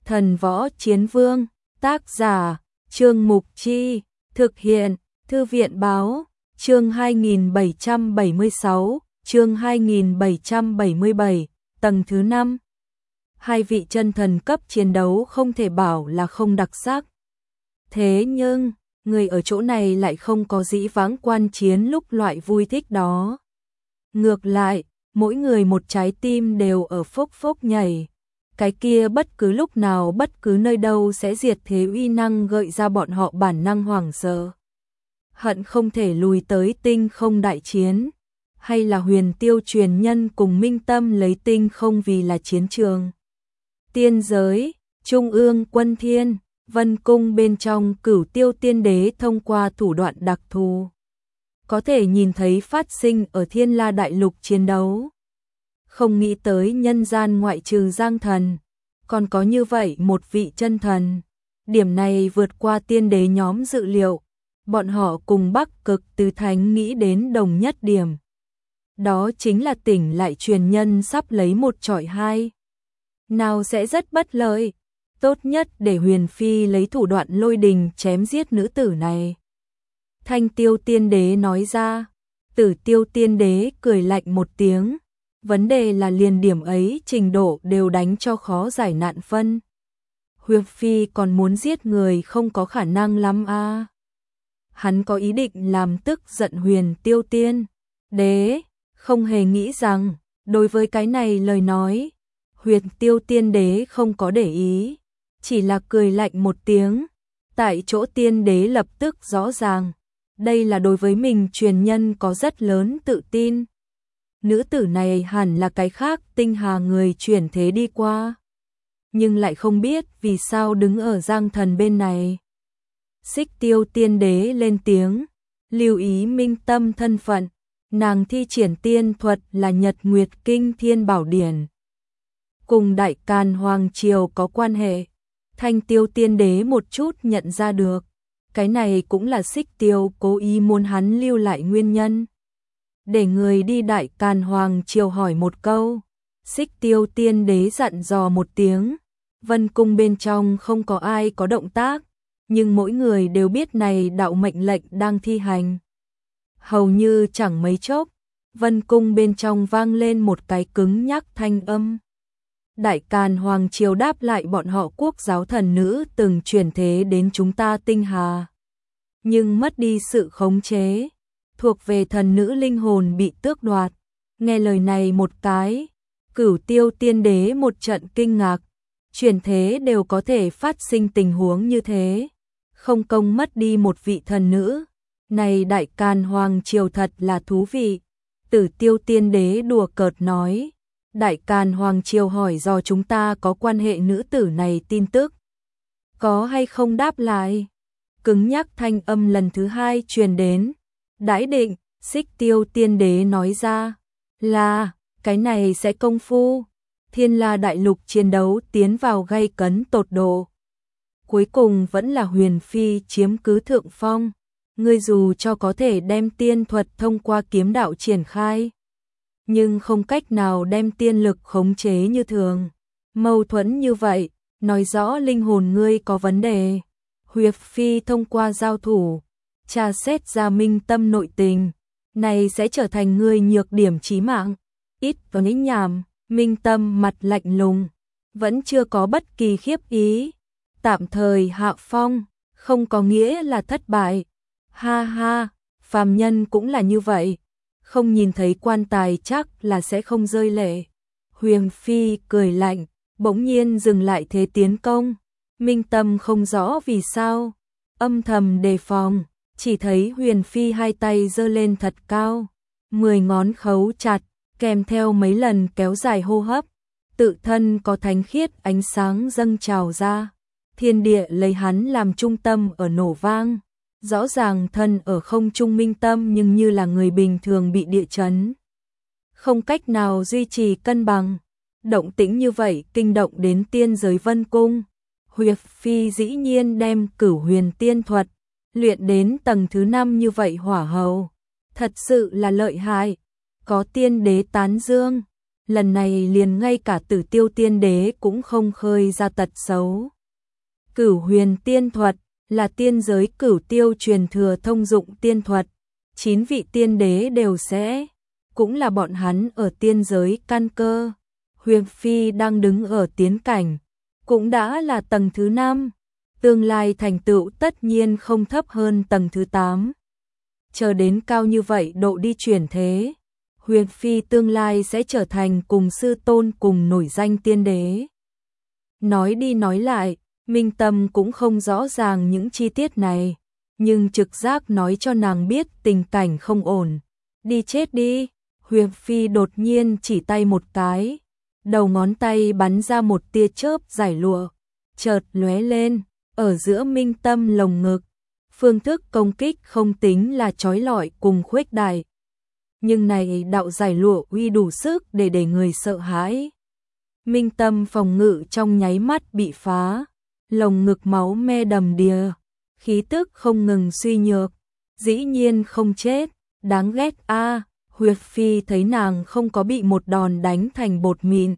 Thần võ chiến vương, tác giả, Trương Mục Chi, thực hiện, Thư viện báo, chương 2776, chương 2777, tầng thứ 5. Hai vị chân thần cấp chiến đấu không thể bảo là không đặc sắc. Thế nhưng, người ở chỗ này lại không có dĩ vãng quan chiến lúc loại vui thích đó. Ngược lại, mỗi người một trái tim đều ở phốc phốc nhảy. Cái kia bất cứ lúc nào bất cứ nơi đâu sẽ diệt thế uy năng gợi ra bọn họ bản năng hoảng sợ. Hận không thể lùi tới tinh không đại chiến. Hay là Huyền Tiêu truyền nhân cùng Minh Tâm lấy tinh không vì là chiến trường. Tiên giới, Trung ương quân thiên, Vân cung bên trong Cửu Tiêu Tiên Đế thông qua thủ đoạn đặc thù. Có thể nhìn thấy phát sinh ở Thiên La Đại Lục chiến đấu. Không nghĩ tới nhân gian ngoại trừ Giang Thần, còn có như vậy một vị chân thần. Điểm này vượt qua tiên đế nhóm dự liệu, bọn họ cùng Bắc Cực Tứ Thánh nghĩ đến đồng nhất điểm. Đó chính là tỉnh lại truyền nhân sắp lấy một chọi hai. Nào sẽ rất bất lợi, tốt nhất để Huyền Phi lấy thủ đoạn lôi đình chém giết nữ tử này. Thanh Tiêu Tiên Đế nói ra, Tử Tiêu Tiên Đế cười lạnh một tiếng. Vấn đề là liền điểm ấy trình độ đều đánh cho khó giải nạn phân. Huyền Phi còn muốn giết người không có khả năng lắm a. Hắn có ý định làm tức giận Huyền Tiêu Tiên Đế, không hề nghĩ rằng, đối với cái này lời nói, Huyền Tiêu Tiên Đế không có để ý, chỉ là cười lạnh một tiếng. Tại chỗ Tiên Đế lập tức rõ ràng, đây là đối với mình truyền nhân có rất lớn tự tin. Nữ tử này hẳn là cái khác tinh hà người chuyển thế đi qua. Nhưng lại không biết vì sao đứng ở Giang Thần bên này. Xích Tiêu Tiên Đế lên tiếng, lưu ý Minh Tâm thân phận, nàng thi triển tiên thuật là Nhật Nguyệt Kinh Thiên Bảo Điển. Cùng Đại Càn Hoàng Triều có quan hệ, Thanh Tiêu Tiên Đế một chút nhận ra được. Cái này cũng là Xích Tiêu cố ý muốn hắn lưu lại nguyên nhân. Để người đi Đại Càn Hoàng Triều hỏi một câu. Xích Tiêu Tiên Đế dặn dò một tiếng. Vân cung bên trong không có ai có động tác, nhưng mỗi người đều biết này đạo mệnh lệnh đang thi hành. Hầu như chẳng mấy chốc, Vân cung bên trong vang lên một cái cứng nhắc thanh âm. Đại Càn Hoàng Triều đáp lại bọn họ quốc giáo thần nữ từng chuyển thế đến chúng ta tinh hà. Nhưng mất đi sự khống chế, thuộc về thần nữ linh hồn bị tước đoạt. Nghe lời này một cái, Cửu Tiêu Tiên Đế một trận kinh ngạc, chuyển thế đều có thể phát sinh tình huống như thế, không công mất đi một vị thần nữ. Này Đại Càn Hoàng Triều thật là thú vị. Tử Tiêu Tiên Đế đùa cợt nói, Đại Càn Hoàng Triều hỏi do chúng ta có quan hệ nữ tử này tin tức. Có hay không đáp lại? Cứng nhắc thanh âm lần thứ hai truyền đến. Đãi định, Xích Tiêu Tiên Đế nói ra, là, cái này sẽ công phu. Thiên La Đại Lục chiến đấu tiến vào gay cấn tột độ. Cuối cùng vẫn là Huyền Phi chiếm cứ thượng phong. Ngươi dù cho có thể đem tiên thuật thông qua kiếm đạo triển khai, nhưng không cách nào đem tiên lực khống chế như thường. Mâu thuẫn như vậy, nói rõ linh hồn ngươi có vấn đề. Huyền Phi thông qua giao thủ, tra xét ra Minh Tâm nội tình, này sẽ trở thành ngươi nhược điểm chí mạng. Ít có nhĩ nhảm, Minh Tâm mặt lạnh lùng, vẫn chưa có bất kỳ khiếp ý. Tạm thời hạ phong, không có nghĩa là thất bại. Ha ha, phàm nhân cũng là như vậy, không nhìn thấy quan tài chắc là sẽ không rơi lệ. Huyền Phi cười lạnh, bỗng nhiên dừng lại thế tiến công. Minh Tâm không rõ vì sao, âm thầm đề phòng, chỉ thấy Huyền Phi hai tay giơ lên thật cao, 10 ngón khấu chặt, kèm theo mấy lần kéo dài hô hấp, tự thân có thánh khiết ánh sáng dâng trào ra, thiên địa lấy hắn làm trung tâm ở nổ vang. Rõ ràng thân ở không trung Minh Tâm nhưng như là người bình thường bị địa chấn, không cách nào duy trì cân bằng. Động tĩnh như vậy kinh động đến tiên giới Vân cung. Huyền Phi dĩ nhiên đem Cửu Huyền tiên thuật luyện đến tầng thứ 5 như vậy hỏa hầu, thật sự là lợi hại. Có tiên đế tán dương, lần này liền ngay cả Tử Tiêu Tiên Đế cũng không khơi ra tật xấu. Cửu Huyền Tiên Thuật là tiên giới cửu tiêu truyền thừa thông dụng tiên thuật, 9 vị tiên đế đều sẽ, cũng là bọn hắn ở tiên giới căn cơ. Huyền Phi đang đứng ở tiến cảnh, cũng đã là tầng thứ 5, tương lai thành tựu tất nhiên không thấp hơn tầng thứ 8. Chờ đến cao như vậy độ đi chuyển thế, Huyền Phi tương lai sẽ trở thành cùng sư tôn cùng nổi danh tiên đế. Nói đi nói lại, Minh Tâm cũng không rõ ràng những chi tiết này, nhưng trực giác nói cho nàng biết tình cảnh không ổn. Đi chết đi, Huyền Phi đột nhiên chỉ tay một cái, đầu ngón tay bắn ra một tia chớp giải lụa, chợt lóe lên, ở giữa Minh Tâm lồng ngực. Phương thức công kích không tính là chói lọi cùng khuếch đại, nhưng này đạo giải lụa uy đủ sức để người sợ hãi. Minh Tâm phòng ngự trong nháy mắt bị phá, lồng ngực máu me đầm đìa, khí tức không ngừng suy nhược, dĩ nhiên không chết, đáng ghét a. Huyền Phi thấy nàng không có bị một đòn đánh thành bột mịn,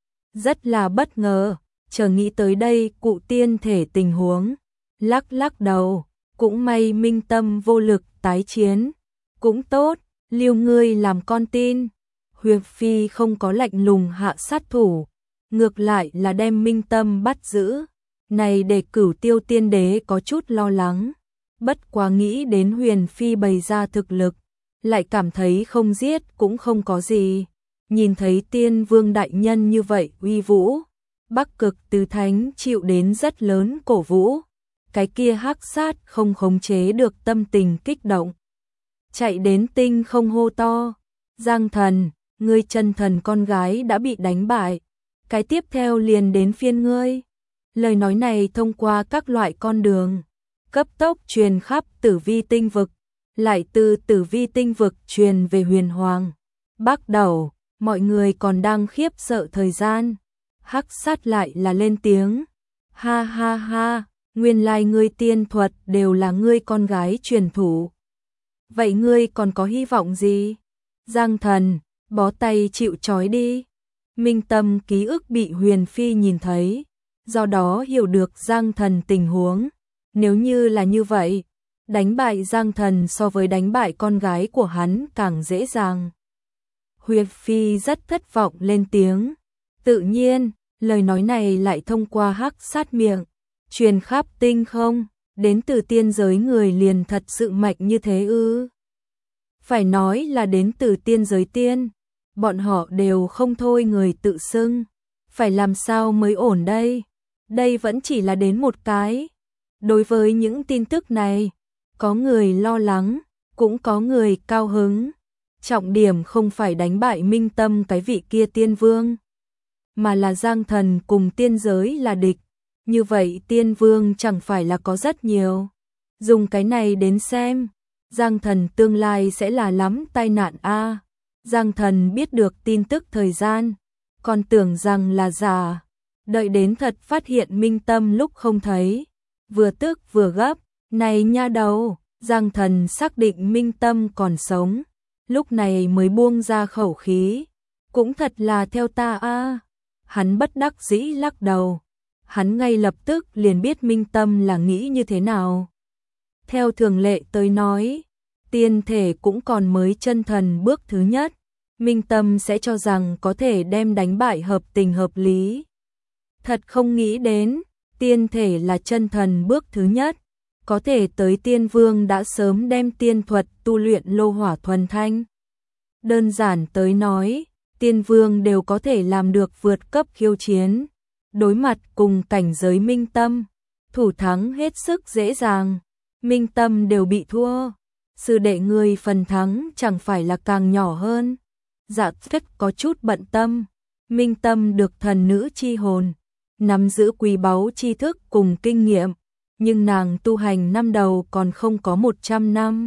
rất là bất ngờ, chờ nghĩ tới đây cụ tiên thể tình huống, lắc lắc đầu, cũng may Minh Tâm vô lực tái chiến, cũng tốt, liêu ngươi làm con tin. Huyền Phi không có lạnh lùng hạ sát thủ, ngược lại là đem Minh Tâm bắt giữ, này để Cửu Tiêu Tiên Đế có chút lo lắng, bất quá nghĩ đến Huyền Phi bày ra thực lực, lại cảm thấy không giết cũng không có gì. Nhìn thấy Tiên Vương đại nhân như vậy uy vũ, Bắc Cực Tứ Thánh chịu đến rất lớn cổ vũ, cái kia hắc sát không khống chế được tâm tình kích động, chạy đến tinh không hô to, Giang Thần, ngươi chân thần con gái đã bị đánh bại, cái tiếp theo liền đến phiên ngươi. Lời nói này thông qua các loại con đường, cấp tốc truyền khắp Tử Vi tinh vực, lại từ Tử Vi tinh vực truyền về Huyền Hoàng. Bắt đầu, mọi người còn đang khiếp sợ thời gian, hắc sát lại là lên tiếng, ha ha ha, nguyên lai ngươi tiên thuật đều là ngươi con gái truyền thủ. Vậy ngươi còn có hy vọng gì? Giang Thần, bó tay chịu trói đi. Minh Tâm ký ức bị Huyền Phi nhìn thấy, do đó hiểu được Giang Thần tình huống. Nếu như là như vậy, đánh bại Giang Thần so với đánh bại con gái của hắn càng dễ dàng. Huyền Phi rất thất vọng lên tiếng. Tự nhiên, lời nói này lại thông qua hắc sát miệng, truyền khắp tinh không, đến từ tiên giới người liền thật sự mạnh như thế ư? Phải nói là đến từ tiên giới tiên, bọn họ đều không thôi người tự xưng, phải làm sao mới ổn đây? Đây vẫn chỉ là đến một cái. Đối với những tin tức này, có người lo lắng, cũng có người cao hứng. Trọng điểm không phải đánh bại Minh Tâm cái vị kia tiên vương, mà là Giang Thần cùng tiên giới là địch. Như vậy tiên vương chẳng phải là có rất nhiều. Dùng cái này đến xem, Giang Thần tương lai sẽ là lắm tai nạn a. Giang Thần biết được tin tức thời gian, còn tưởng rằng là giả. Đợi đến thật phát hiện Minh Tâm lúc không thấy, vừa tức vừa gấp, này nha đầu, Giang Thần xác định Minh Tâm còn sống, lúc này mới buông ra khẩu khí, cũng thật là theo ta a. Hắn bất đắc dĩ lắc đầu, hắn ngay lập tức liền biết Minh Tâm là nghĩ như thế nào. Theo thường lệ tới nói, tiên thể cũng còn mới chân thần bước thứ nhất, Minh Tâm sẽ cho rằng có thể đem đánh bại hợp tình hợp lý. Thật không nghĩ đến, tiên thể là chân thần bước thứ nhất, có thể tới tiên vương đã sớm đem tiên thuật tu luyện lô hỏa thuần thanh. Đơn giản tới nói, tiên vương đều có thể làm được vượt cấp khiêu chiến, đối mặt cùng cảnh giới Minh Tâm, thủ thắng hết sức dễ dàng. Minh Tâm đều bị thua, sư đệ người phần thắng chẳng phải là càng nhỏ hơn. Dạ rất có chút bận tâm, Minh Tâm được thần nữ chi hồn, nắm giữ quý báu tri thức cùng kinh nghiệm, nhưng nàng tu hành năm đầu còn không có 100 năm.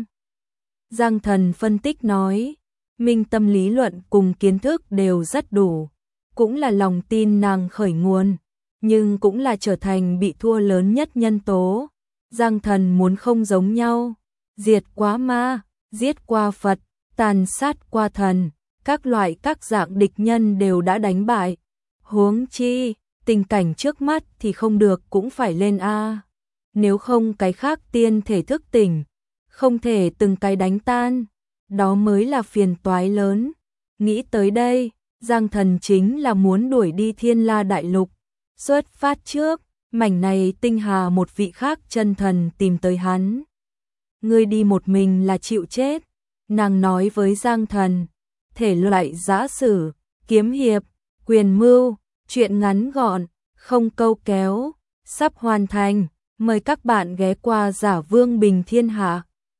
Giang Thần phân tích nói, Minh Tâm lý luận cùng kiến thức đều rất đủ, cũng là lòng tin nàng khởi nguồn, nhưng cũng là trở thành bị thua lớn nhất nhân tố. Giang Thần muốn không giống nhau, diệt quá ma, giết qua Phật, tàn sát qua thần, các dạng địch nhân đều đã đánh bại. Huống chi, tình cảnh trước mắt thì không được cũng phải lên a. Nếu không cái khác tiên thể thức tỉnh, không thể từng cái đánh tan, đó mới là phiền toái lớn. Nghĩ tới đây, Giang Thần chính là muốn đuổi đi Thiên La Đại Lục. Xuất phát trước, mảnh này tinh hà một vị khác chân thần tìm tới hắn. Ngươi đi một mình là chịu chết, nàng nói với Giang Thần. Thể loại giã sử, kiếm hiệp, quyền mưu, chuyện ngắn gọn, không câu kéo, sắp hoàn thành. Mời các bạn ghé qua Giả Vương Bình Thiên Hạ.